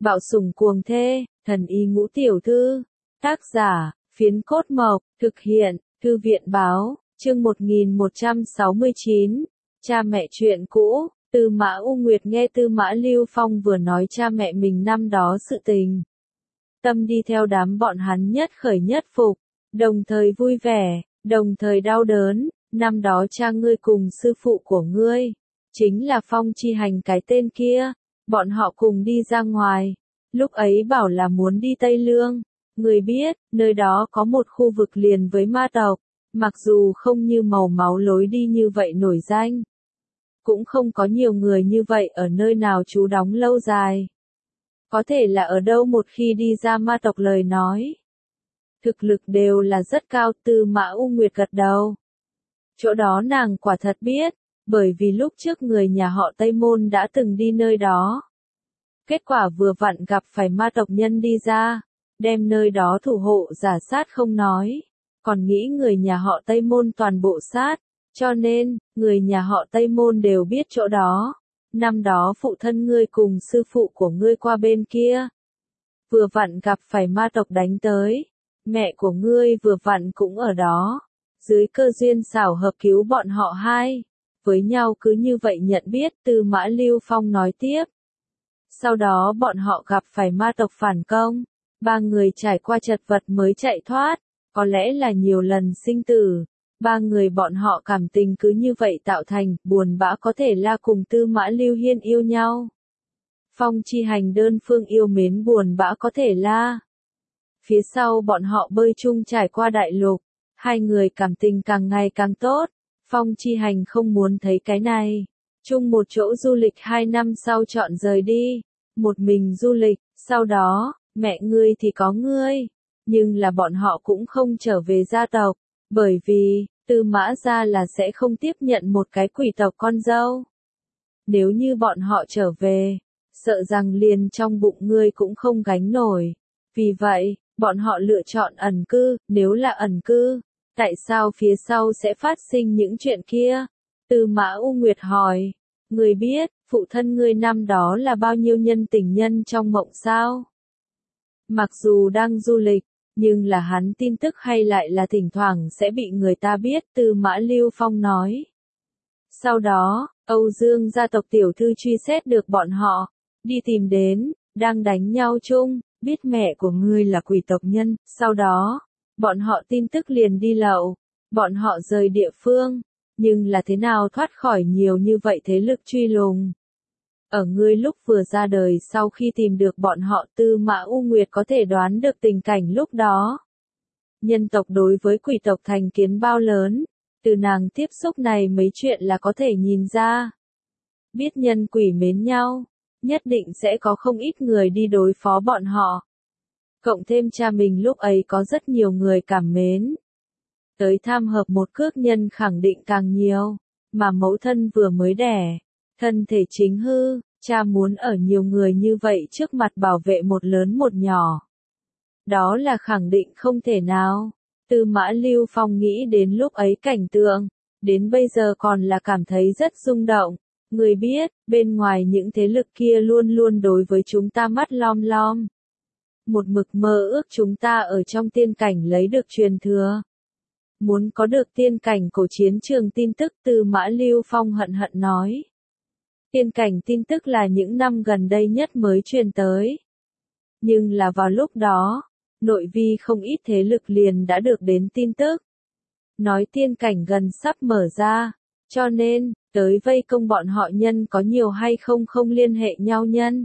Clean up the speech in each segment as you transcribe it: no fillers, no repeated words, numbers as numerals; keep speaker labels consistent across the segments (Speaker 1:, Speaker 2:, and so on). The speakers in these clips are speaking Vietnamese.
Speaker 1: Bạo sủng cuồng thê, thần y ngũ tiểu thư. Tác giả, Phiến Cốt Mộc, thực hiện, Thư viện báo, chương 1169. Cha mẹ chuyện cũ. Tư Mã U Nguyệt nghe Tư Mã Lưu Phong vừa nói cha mẹ mình năm đó sự tình. Tâm đi theo đám bọn hắn nhất khởi nhất phục, đồng thời vui vẻ, đồng thời đau đớn. Năm đó cha ngươi cùng sư phụ của ngươi, chính là Phong Chi Hành cái tên kia, bọn họ cùng đi ra ngoài, lúc ấy bảo là muốn đi Tây Lương, ngươi biết, nơi đó có một khu vực liền với ma tộc, mặc dù không như màu máu lối đi như vậy nổi danh, cũng không có nhiều người như vậy ở nơi nào trú đóng lâu dài. Có thể là ở đâu một khi đi ra ma tộc lời nói, thực lực đều là rất cao. Tư Mã U Nguyệt gật đầu. Chỗ đó nàng quả thật biết, bởi vì lúc trước người nhà họ Tây Môn đã từng đi nơi đó. Kết quả vừa vặn gặp phải ma tộc nhân đi ra, đem nơi đó thủ hộ giả sát không nói, còn nghĩ người nhà họ Tây Môn toàn bộ sát, cho nên, người nhà họ Tây Môn đều biết chỗ đó. Năm đó phụ thân ngươi cùng sư phụ của ngươi qua bên kia, vừa vặn gặp phải ma tộc đánh tới, mẹ của ngươi vừa vặn cũng ở đó. Dưới cơ duyên xảo hợp cứu bọn họ hai, với nhau cứ như vậy nhận biết. Tư Mã Lưu Phong nói tiếp. Sau đó bọn họ gặp phải ma tộc phản công, ba người trải qua chật vật mới chạy thoát, có lẽ là nhiều lần sinh tử, ba người bọn họ cảm tình cứ như vậy tạo thành, buồn bã có thể là cùng Tư Mã Lưu Hiên yêu nhau. Phong Chi Hành đơn phương yêu mến buồn bã có thể là. Phía sau bọn họ bơi chung trải qua đại lục. Hai người cảm tình càng ngày càng tốt, Phong Chi Hành không muốn thấy cái này. Chung một chỗ du lịch 2 năm sau chọn rời đi, một mình du lịch, sau đó, mẹ ngươi thì có ngươi, nhưng là bọn họ cũng không trở về gia tộc, bởi vì, Tư Mã gia là sẽ không tiếp nhận một cái quỷ tộc con dâu. Nếu như bọn họ trở về, sợ rằng liền trong bụng ngươi cũng không gánh nổi. Vì vậy, bọn họ lựa chọn ẩn cư. Nếu là ẩn cư, tại sao phía sau sẽ phát sinh những chuyện kia? Tư Mã U Nguyệt hỏi. Ngươi biết, phụ thân ngươi năm đó là bao nhiêu nhân tình nhân trong mộng sao? Mặc dù đang du lịch, nhưng là hắn tin tức hay lại là thỉnh thoảng sẽ bị người ta biết. Tư Mã Lưu Phong nói. Sau đó, Âu Dương gia tộc tiểu thư truy xét được bọn họ, đi tìm đến, đang đánh nhau chung, biết mẹ của ngươi là quỷ tộc nhân, sau đó, bọn họ tin tức liền đi lậu, bọn họ rời địa phương, nhưng là thế nào thoát khỏi nhiều như vậy thế lực truy lùng. Ở ngươi lúc vừa ra đời sau khi tìm được bọn họ. Tư Mã U Nguyệt có thể đoán được tình cảnh lúc đó. Nhân tộc đối với quỷ tộc thành kiến bao lớn, từ nàng tiếp xúc này mấy chuyện là có thể nhìn ra. Biết nhân quỷ mến nhau, nhất định sẽ có không ít người đi đối phó bọn họ. Cộng thêm cha mình lúc ấy có rất nhiều người cảm mến. Tới tham hợp một cước nhân khẳng định càng nhiều, mà mẫu thân vừa mới đẻ, thân thể chính hư, cha muốn ở nhiều người như vậy trước mặt bảo vệ một lớn một nhỏ. Đó là khẳng định không thể nào. Tư Mã Lưu Phong nghĩ đến lúc ấy cảnh tượng, đến bây giờ còn là cảm thấy rất rung động. Người biết, bên ngoài những thế lực kia luôn luôn đối với chúng ta mắt lom lom. Một mực mơ ước chúng ta ở trong tiên cảnh lấy được truyền thừa. Muốn có được tiên cảnh cổ chiến trường tin tức. Tư Mã Lưu Phong hận hận nói. Tiên cảnh tin tức là những năm gần đây nhất mới truyền tới. Nhưng là vào lúc đó, nội vi không ít thế lực liền đã được đến tin tức. Nói tiên cảnh gần sắp mở ra, cho nên, tới vây công bọn họ nhân có nhiều hay không không liên hệ nhau nhân.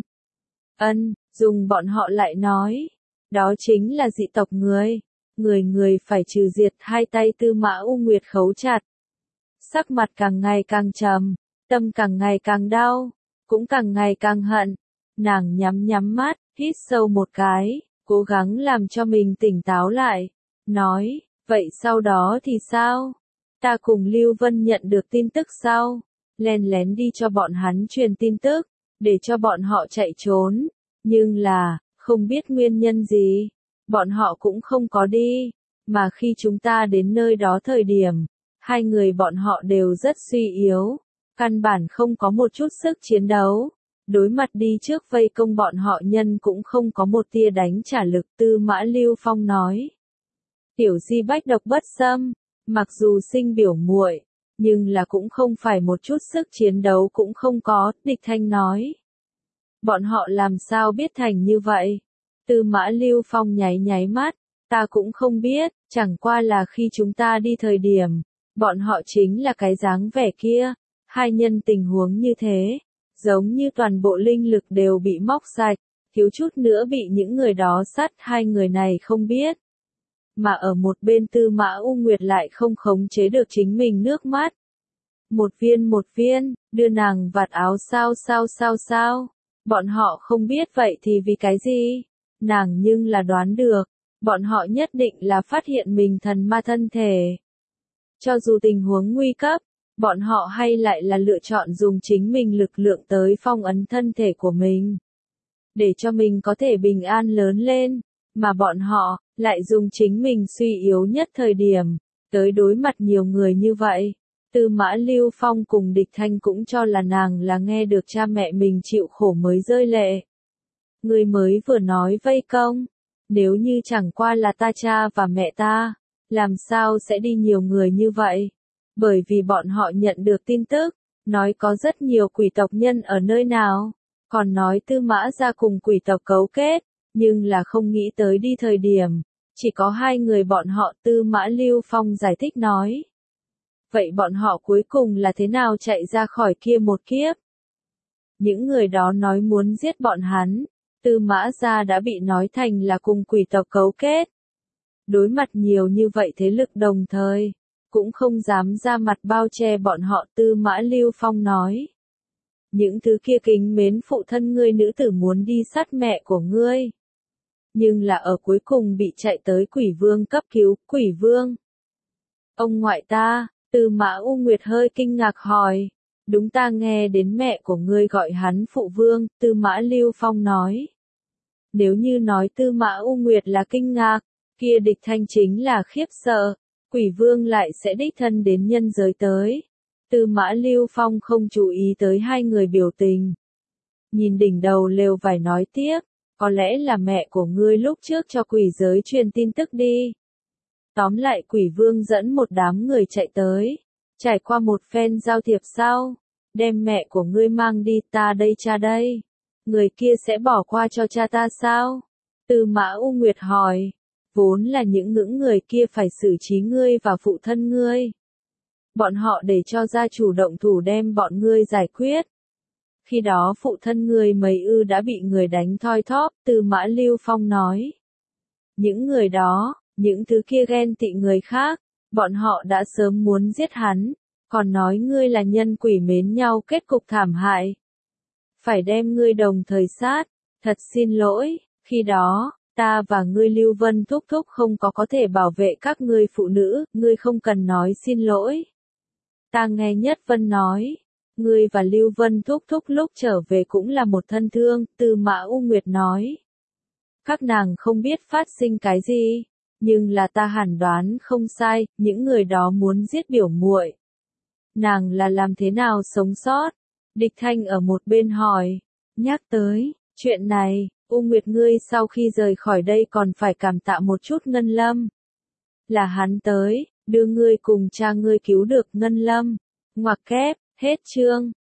Speaker 1: Dùng bọn họ lại nói, đó chính là dị tộc người. Người phải trừ diệt. Hai tay Tư Mã U Nguyệt khấu chặt. Sắc mặt càng ngày càng trầm, tâm càng ngày càng đau, cũng càng ngày càng hận. Nàng nhắm mắt, hít sâu một cái, cố gắng làm cho mình tỉnh táo lại. Nói, vậy sau đó thì sao? Ta cùng Lưu Vân nhận được tin tức sau, len lén đi cho bọn hắn truyền tin tức, để cho bọn họ chạy trốn. Nhưng là, không biết nguyên nhân gì, bọn họ cũng không có đi, mà khi chúng ta đến nơi đó thời điểm, hai người bọn họ đều rất suy yếu, căn bản không có một chút sức chiến đấu. Đối mặt đi trước vây công bọn họ nhân cũng không có một tia đánh trả lực. Tư Mã Lưu Phong nói. Tiểu Di bách độc bất xâm, mặc dù sinh biểu muội, nhưng là cũng không phải một chút sức chiến đấu cũng không có. Địch Thanh nói. Bọn họ làm sao biết thành như vậy? Tư Mã Lưu Phong nháy nháy mắt. Ta cũng không biết, chẳng qua là khi chúng ta đi thời điểm, bọn họ chính là cái dáng vẻ kia. Hai nhân tình huống như thế, giống như toàn bộ linh lực đều bị móc sạch, thiếu chút nữa bị những người đó sát. Hai người này không biết. Mà ở một bên Tư Mã U Nguyệt lại không khống chế được chính mình nước mắt. Một viên, đưa nàng vạt áo sao. Bọn họ không biết vậy thì vì cái gì? Nàng nhưng là đoán được. Bọn họ nhất định là phát hiện mình thần ma thân thể. Cho dù tình huống nguy cấp, bọn họ hay lại là lựa chọn dùng chính mình lực lượng tới phong ấn thân thể của mình. Để cho mình có thể bình an lớn lên, mà bọn họ lại dùng chính mình suy yếu nhất thời điểm, tới đối mặt nhiều người như vậy. Tư Mã Lưu Phong cùng Địch Thanh cũng cho là nàng là nghe được cha mẹ mình chịu khổ mới rơi lệ. Người mới vừa nói vây công. Nếu như chẳng qua là ta cha và mẹ ta, làm sao sẽ đi nhiều người như vậy? Bởi vì bọn họ nhận được tin tức, nói có rất nhiều quỷ tộc nhân ở nơi nào, còn nói Tư Mã gia cùng quỷ tộc cấu kết, nhưng là không nghĩ tới đi thời điểm, chỉ có hai người bọn họ. Tư Mã Lưu Phong giải thích nói. Vậy bọn họ cuối cùng là thế nào chạy ra khỏi kia một kiếp? Những người đó nói muốn giết bọn hắn. Tư Mã gia đã bị nói thành là cùng quỷ tộc cấu kết. Đối mặt nhiều như vậy thế lực đồng thời, cũng không dám ra mặt bao che bọn họ. Tư Mã Lưu Phong nói. Những thứ kia kính mến phụ thân ngươi nữ tử muốn đi sát mẹ của ngươi. Nhưng là ở cuối cùng bị chạy tới quỷ vương cấp cứu. Quỷ vương? Ông ngoại ta. Tư Mã U Nguyệt hơi kinh ngạc hỏi. Đúng, ta nghe đến mẹ của ngươi gọi hắn phụ vương. Tư Mã Lưu Phong nói. Nếu như nói Tư Mã U Nguyệt là kinh ngạc, kia Địch Thanh chính là khiếp sợ. Quỷ vương lại sẽ đích thân đến nhân giới tới. Tư Mã Lưu Phong không chú ý tới hai người biểu tình. Nhìn đỉnh đầu lều vải nói tiếp, có lẽ là mẹ của ngươi lúc trước cho quỷ giới truyền tin tức đi. Tóm lại quỷ vương dẫn một đám người chạy tới. Trải qua một phen giao thiệp sau, đem mẹ của ngươi mang đi. Ta đây, cha đây. Người kia sẽ bỏ qua cho cha ta sao? Tư Mã U Nguyệt hỏi. Vốn là những người kia phải xử trí ngươi và phụ thân ngươi. Bọn họ để cho gia chủ động thủ đem bọn ngươi giải quyết. Khi đó phụ thân ngươi mấy đã bị người đánh thoi thóp. Tư Mã Lưu Phong nói. Những người đó, những thứ kia ghen tị người khác, bọn họ đã sớm muốn giết hắn, còn nói ngươi là nhân quỷ mến nhau, kết cục thảm hại. Phải đem ngươi đồng thời sát. Thật xin lỗi, khi đó, ta và ngươi Lưu Vân thúc thúc không có thể bảo vệ các ngươi phụ nữ. Ngươi không cần nói xin lỗi. Ta nghe Nhất Vân nói, ngươi và Lưu Vân thúc thúc lúc trở về cũng là một thân thương. Tư Mã U Nguyệt nói. Các nàng không biết phát sinh cái gì, nhưng là ta hẳn đoán không sai, những người đó muốn giết biểu muội. Nàng là làm thế nào sống sót? Địch Thanh ở một bên hỏi. Nhắc tới chuyện này, U Nguyệt ngươi sau khi rời khỏi đây còn phải cảm tạ một chút Ngân Lâm. Là hắn tới, đưa ngươi cùng cha ngươi cứu được Ngân Lâm. Ngoặc kép, hết chương.